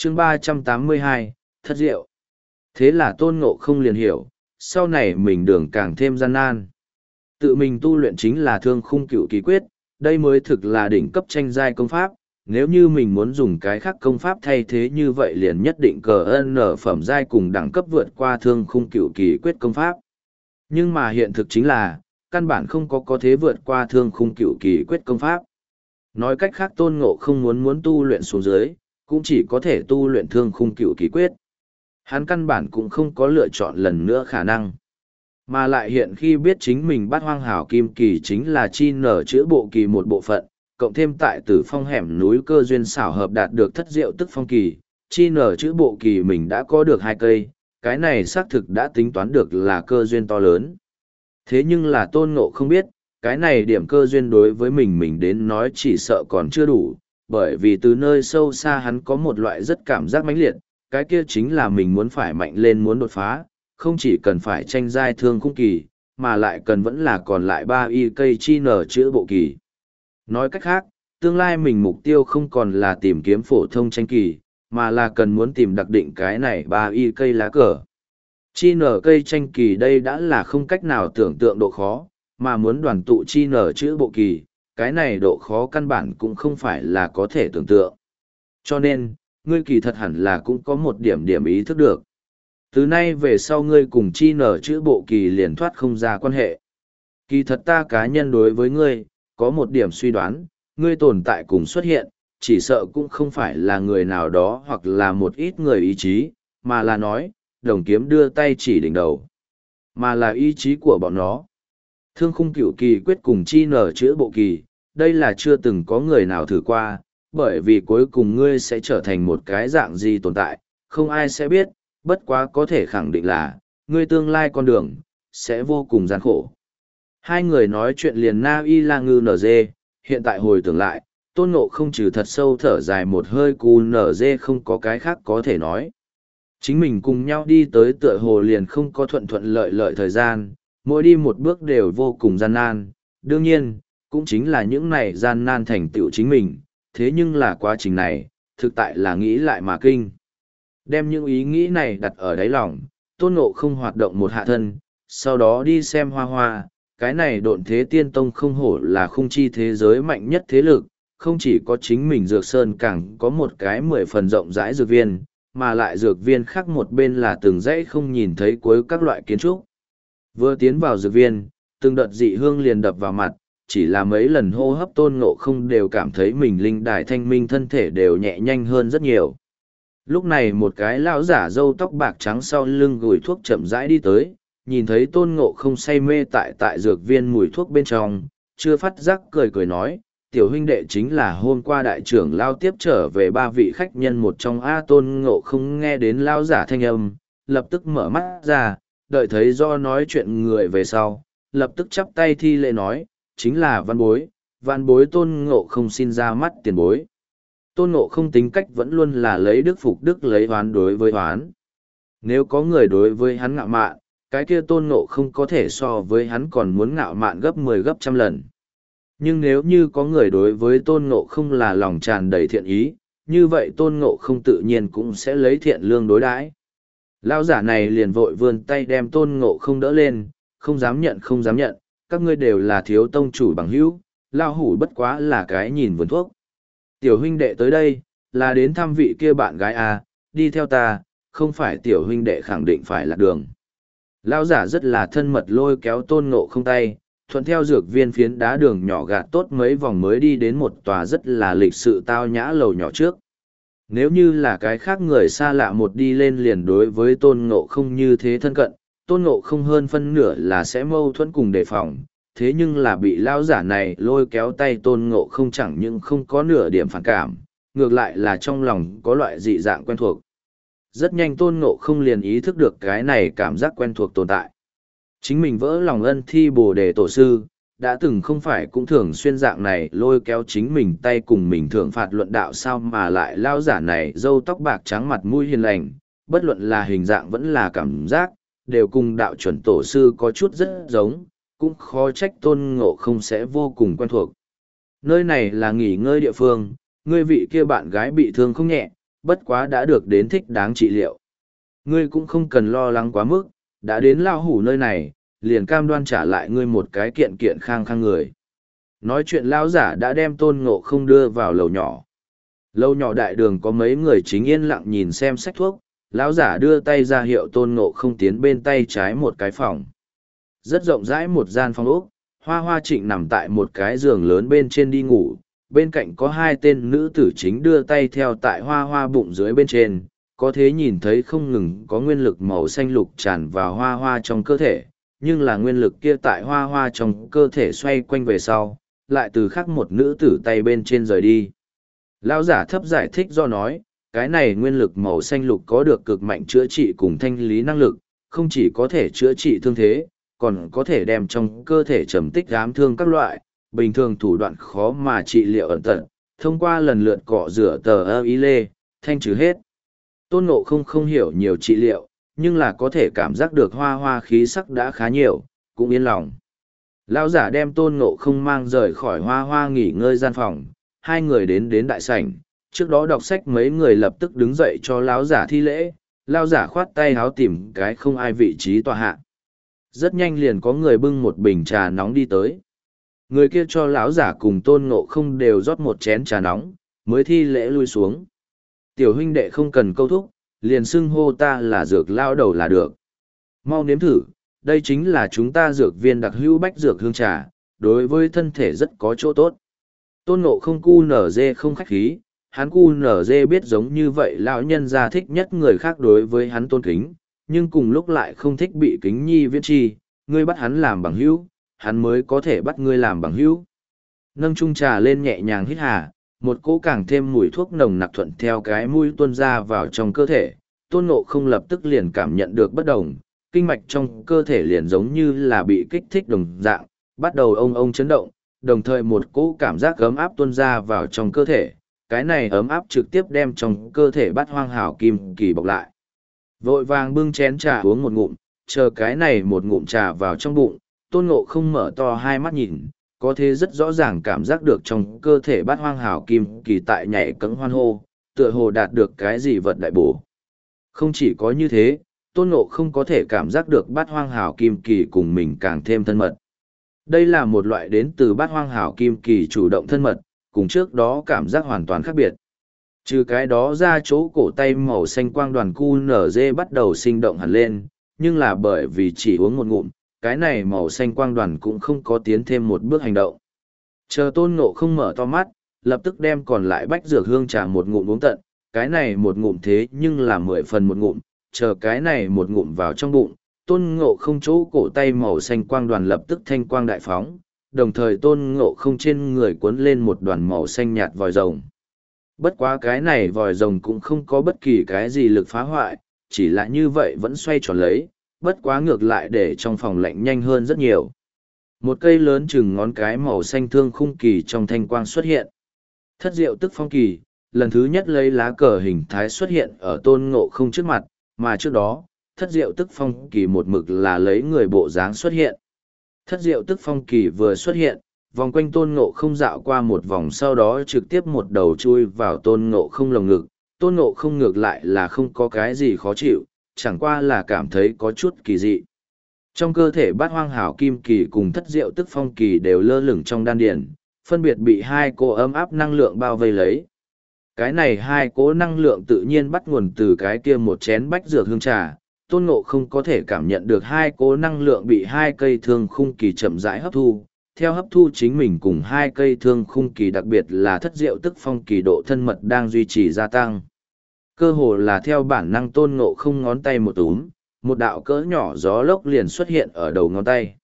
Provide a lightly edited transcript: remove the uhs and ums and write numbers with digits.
chương 382, thất diệu. Thế là Tôn Ngộ không liền hiểu, sau này mình đường càng thêm gian nan. Tự mình tu luyện chính là Thương Khung Cửu Kỳ Quyết, đây mới thực là đỉnh cấp tranh giai công pháp. Nếu như mình muốn dùng cái khác công pháp thay thế như vậy liền nhất định CN phẩm giai cùng đẳng cấp vượt qua Thương Khung Cửu Kỳ Quyết công pháp. Nhưng mà hiện thực chính là, căn bản không có thế vượt qua Thương Khung Cửu Kỳ Quyết công pháp. Nói cách khác Tôn Ngộ không muốn tu luyện xuống dưới, cũng chỉ có thể tu luyện Thương Khung Cửu Kỳ Quyết. Hắn căn bản cũng không có lựa chọn lần nữa khả năng. Mà lại hiện khi biết chính mình Bát Hoang Hảo Kim Kỳ chính là chi nở chữa bộ kỳ một bộ phận, cộng thêm tại Tử Phong hẻm núi cơ duyên xảo hợp đạt được thất diệu tức phong kỳ, chi nở chữa bộ kỳ mình đã có được 2 cây, cái này xác thực đã tính toán được là cơ duyên to lớn. Thế nhưng là Tôn Ngộ không biết, cái này điểm cơ duyên đối với mình đến nói chỉ sợ còn chưa đủ, bởi vì từ nơi sâu xa hắn có một loại rất cảm giác mãnh liệt, cái kia chính là mình muốn phải mạnh lên muốn đột phá, không chỉ cần phải tranh giai Thương Khung kỳ, mà lại cần vẫn là còn lại 3 y cây chi nở chữa bộ kỳ. Nói cách khác, tương lai mình mục tiêu không còn là tìm kiếm phổ thông tranh kỳ, mà là cần muốn tìm đặc định cái này 3 y cây lá cờ. Chi nở cây tranh kỳ đây đã là không cách nào tưởng tượng độ khó, mà muốn đoàn tụ chi nở chữa bộ kỳ, cái này độ khó căn bản cũng không phải là có thể tưởng tượng. Cho nên, ngươi kỳ thật hẳn là cũng có một điểm ý thức được. Từ nay về sau ngươi cùng chi nở chữa bộ kỳ liền thoát không ra quan hệ. Kỳ thật ta cá nhân đối với ngươi, có một điểm suy đoán, ngươi tồn tại cùng xuất hiện, chỉ sợ cũng không phải là người nào đó hoặc là một ít người ý chí, mà là nói, đồng kiếm đưa tay chỉ đỉnh đầu, mà là ý chí của bọn nó. Thương Khung Cửu Kỳ Quyết cùng chi nở chữa bộ kỳ, đây là chưa từng có người nào thử qua, bởi vì cuối cùng ngươi sẽ trở thành một cái dạng gì tồn tại, không ai sẽ biết, bất quá có thể khẳng định là, ngươi tương lai con đường, sẽ vô cùng gian khổ. Hai người nói chuyện liền na y la ngư nở dê, hiện tại hồi tưởng lại, Tôn Ngộ không trừ thật sâu thở dài một hơi cu nở dê không có cái khác có thể nói. Chính mình cùng nhau đi tới tựa hồ liền không có thuận thuận lợi thời gian, mỗi đi một bước đều vô cùng gian nan, đương nhiên, cũng chính là những này gian nan thành tựu chính mình, thế nhưng là quá trình này, thực tại là nghĩ lại mà kinh. Đem những ý nghĩ này đặt ở đáy lòng, Tôn Ngộ không hoạt động một hạ thân, sau đó đi xem hoa hoa, cái này độn thế tiên tông không hổ là khung chi thế giới mạnh nhất thế lực, không chỉ có chính mình dược sơn càng có một cái 10 phần rộng rãi dược viên, mà lại dược viên khác một bên là từng dãy không nhìn thấy cuối các loại kiến trúc. Vừa tiến vào dược viên, từng đợt dị hương liền đập vào mặt, chỉ là mấy lần hô hấp Tôn Ngộ không đều cảm thấy mình linh đài thanh minh thân thể đều nhẹ nhanh hơn rất nhiều. Lúc này một cái lão giả râu tóc bạc trắng sau lưng gùi thuốc chậm rãi đi tới, nhìn thấy Tôn Ngộ không say mê tại dược viên mùi thuốc bên trong, chưa phát giác cười nói, tiểu huynh đệ chính là hôm qua đại trưởng lao tiếp trở về 3 vị khách nhân một trong A. Tôn Ngộ không nghe đến lão giả thanh âm, lập tức mở mắt ra, đợi thấy do nói chuyện người về sau, lập tức chắp tay thi lễ nói, chính là văn bối Tôn Ngộ không xin ra mắt tiền bối. Tôn Ngộ không tính cách vẫn luôn là lấy đức phục đức lấy oán đối với oán. Nếu có người đối với hắn ngạo mạn, cái kia Tôn Ngộ không có thể so với hắn còn muốn ngạo mạn gấp 10 gấp trăm lần. Nhưng nếu như có người đối với Tôn Ngộ không là lòng tràn đầy thiện ý, như vậy Tôn Ngộ không tự nhiên cũng sẽ lấy thiện lương đối đãi. Lão giả này liền vội vươn tay đem Tôn Ngộ không đỡ lên, không dám nhận, các ngươi đều là thiếu tông chủ bằng hữu, lao hủ bất quá là cái nhìn vườn thuốc. Tiểu huynh đệ tới đây, là đến thăm vị kia bạn gái à, đi theo ta, không phải tiểu huynh đệ khẳng định phải lạc đường. Lão giả rất là thân mật lôi kéo Tôn Ngộ không tay, thuận theo dược viên phiến đá đường nhỏ gạt tốt mấy vòng mới đi đến một tòa rất là lịch sự tao nhã lầu nhỏ trước. Nếu như là cái khác người xa lạ một đi lên liền đối với Tôn Ngộ không như thế thân cận, Tôn Ngộ không hơn phân nửa là sẽ mâu thuẫn cùng đề phòng, thế nhưng là bị lão giả này lôi kéo tay Tôn Ngộ không chẳng những không có nửa điểm phản cảm, ngược lại là trong lòng có loại dị dạng quen thuộc. Rất nhanh Tôn Ngộ không liền ý thức được cái này cảm giác quen thuộc tồn tại. Chính mình vỡ lòng ân thi Bồ Đề Tổ sư, đã từng không phải cũng thường xuyên dạng này lôi kéo chính mình tay cùng mình thưởng phạt luận đạo sao mà lại lao giả này râu tóc bạc trắng mặt mũi hiền lành, bất luận là hình dạng vẫn là cảm giác, đều cùng đạo chuẩn tổ sư có chút rất giống, cũng khó trách Tôn Ngộ không sẽ vô cùng quen thuộc. Nơi này là nghỉ ngơi địa phương, ngươi vị kia bạn gái bị thương không nhẹ, bất quá đã được đến thích đáng trị liệu. Ngươi cũng không cần lo lắng quá mức, đã đến lao hủ nơi này, liền cam đoan trả lại ngươi một cái kiện kiện khang khang người. Nói chuyện lão giả đã đem Tôn Ngộ Không đưa vào lầu nhỏ. Lầu nhỏ đại đường có mấy người chính yên lặng nhìn xem sách thuốc, lão giả đưa tay ra hiệu Tôn Ngộ Không tiến bên tay trái một cái phòng. Rất rộng rãi một gian phòng ốc, Hoa Hoa Trịnh nằm tại một cái giường lớn bên trên đi ngủ, bên cạnh có hai tên nữ tử chính đưa tay theo tại Hoa Hoa bụng dưới bên trên, có thể nhìn thấy không ngừng có nguyên lực màu xanh lục tràn vào Hoa Hoa trong cơ thể, nhưng là nguyên lực kia tại Hoa Hoa trong cơ thể xoay quanh về sau, lại từ khắc một nữ tử tay bên trên rời đi. Lão giả thấp giải thích do nói, cái này nguyên lực màu xanh lục có được cực mạnh chữa trị cùng thanh lý năng lực, không chỉ có thể chữa trị thương thế, còn có thể đem trong cơ thể trầm tích ám thương các loại, bình thường thủ đoạn khó mà trị liệu ẩn tận, thông qua lần lượt cọ rửa tờ ơ ý lê, thanh trừ hết. Tôn Ngộ Không không hiểu nhiều trị liệu, nhưng là có thể cảm giác được Hoa Hoa khí sắc đã khá nhiều, cũng yên lòng. Lão giả đem Tôn Ngộ Không mang rời khỏi Hoa Hoa nghỉ ngơi gian phòng, hai người đến đại sảnh, trước đó đọc sách mấy người lập tức đứng dậy cho lão giả thi lễ, lão giả khoát tay háo tìm cái không ai vị trí tọa hạ. Rất nhanh liền có người bưng một bình trà nóng đi tới. Người kia cho lão giả cùng Tôn Ngộ Không đều rót một chén trà nóng, mới thi lễ lui xuống. Tiểu huynh đệ không cần câu thúc, liền xưng hô ta là dược lao đầu là được. Mau nếm thử, đây chính là chúng ta dược viên đặc hữu bách dược hương trà, đối với thân thể rất có chỗ tốt. Tôn Ngộ Không cu nở dê không khách khí, hắn cu nở dê biết giống như vậy lão nhân gia thích nhất người khác đối với hắn tôn kính, nhưng cùng lúc lại không thích bị kính nhi viễn chi, ngươi bắt hắn làm bằng hữu, hắn mới có thể bắt ngươi làm bằng hữu. Nâng chung trà lên nhẹ nhàng hít hà, một cỗ càng thêm mùi thuốc nồng nặc thuận theo cái mũi tuôn ra vào trong cơ thể, Tôn Ngộ Không lập tức liền cảm nhận được bất đồng, kinh mạch trong cơ thể liền giống như là bị kích thích đồng dạng, bắt đầu ông ông chấn động, đồng thời một cỗ cảm giác ấm áp tuôn ra vào trong cơ thể, cái này ấm áp trực tiếp đem trong cơ thể Bát Hoang Hảo Kim Kỳ bọc lại. Vội vàng bưng chén trà uống một ngụm, chờ cái này một ngụm trà vào trong bụng, Tôn Ngộ Không mở to hai mắt nhìn, có thể rất rõ ràng cảm giác được trong cơ thể Bát Hoang Hảo Kim Kỳ tại nhảy cẫng hoan hô, tựa hồ đạt được cái gì vật đại bổ. Không chỉ có như thế, Tôn Ngộ Không có thể cảm giác được Bát Hoang Hảo Kim Kỳ cùng mình càng thêm thân mật. Đây là một loại đến từ Bát Hoang Hảo Kim Kỳ chủ động thân mật, cùng trước đó cảm giác hoàn toàn khác biệt. Trừ cái đó ra chỗ cổ tay màu xanh quang đoàn QNZ bắt đầu sinh động hẳn lên, nhưng là bởi vì chỉ uống một ngụm, cái này màu xanh quang đoàn cũng không có tiến thêm một bước hành động. Chờ Tôn Ngộ Không mở to mắt, lập tức đem còn lại bách dược hương trà một ngụm uống tận, cái này một ngụm thế nhưng là 10 phần một ngụm, chờ cái này một ngụm vào trong bụng, Tôn Ngộ Không chỗ cổ tay màu xanh quang đoàn lập tức thanh quang đại phóng, đồng thời Tôn Ngộ Không trên người cuốn lên một đoàn màu xanh nhạt vòi rồng. Bất quá cái này vòi rồng cũng không có bất kỳ cái gì lực phá hoại, chỉ là như vậy vẫn xoay tròn lấy, bất quá ngược lại để trong phòng lạnh nhanh hơn rất nhiều. Một cây lớn chừng ngón cái màu xanh thương khung kỳ trong thanh quang xuất hiện. Thất diệu tức phong kỳ, lần thứ nhất lấy lá cờ hình thái xuất hiện ở Tôn Ngộ Không trước mặt, mà trước đó, thất diệu tức phong kỳ một mực là lấy người bộ dáng xuất hiện. Thất diệu tức phong kỳ vừa xuất hiện, vòng quanh Tôn Ngộ Không dạo qua một vòng sau đó trực tiếp một đầu chui vào Tôn Ngộ Không lồng ngực. Tôn Ngộ Không ngược lại là không có cái gì khó chịu, chẳng qua là cảm thấy có chút kỳ dị. Trong cơ thể Bát Hoang Hảo Kim Kỳ cùng thất diệu tức phong kỳ đều lơ lửng trong đan điền, phân biệt bị hai cỗ ấm áp năng lượng bao vây lấy. Cái này hai cỗ năng lượng tự nhiên bắt nguồn từ cái kia một chén bách dược hương trà. Tôn Ngộ Không có thể cảm nhận được hai cỗ năng lượng bị hai cây thương khung kỳ chậm rãi hấp thu. Theo hấp thu chính mình cùng hai cây thương khung kỳ đặc biệt là thất diệu tức phong kỳ độ thân mật đang duy trì gia tăng. Cơ hồ là theo bản năng Tôn Ngộ Không ngón tay một túm, một đạo cỡ nhỏ gió lốc liền xuất hiện ở đầu ngón tay.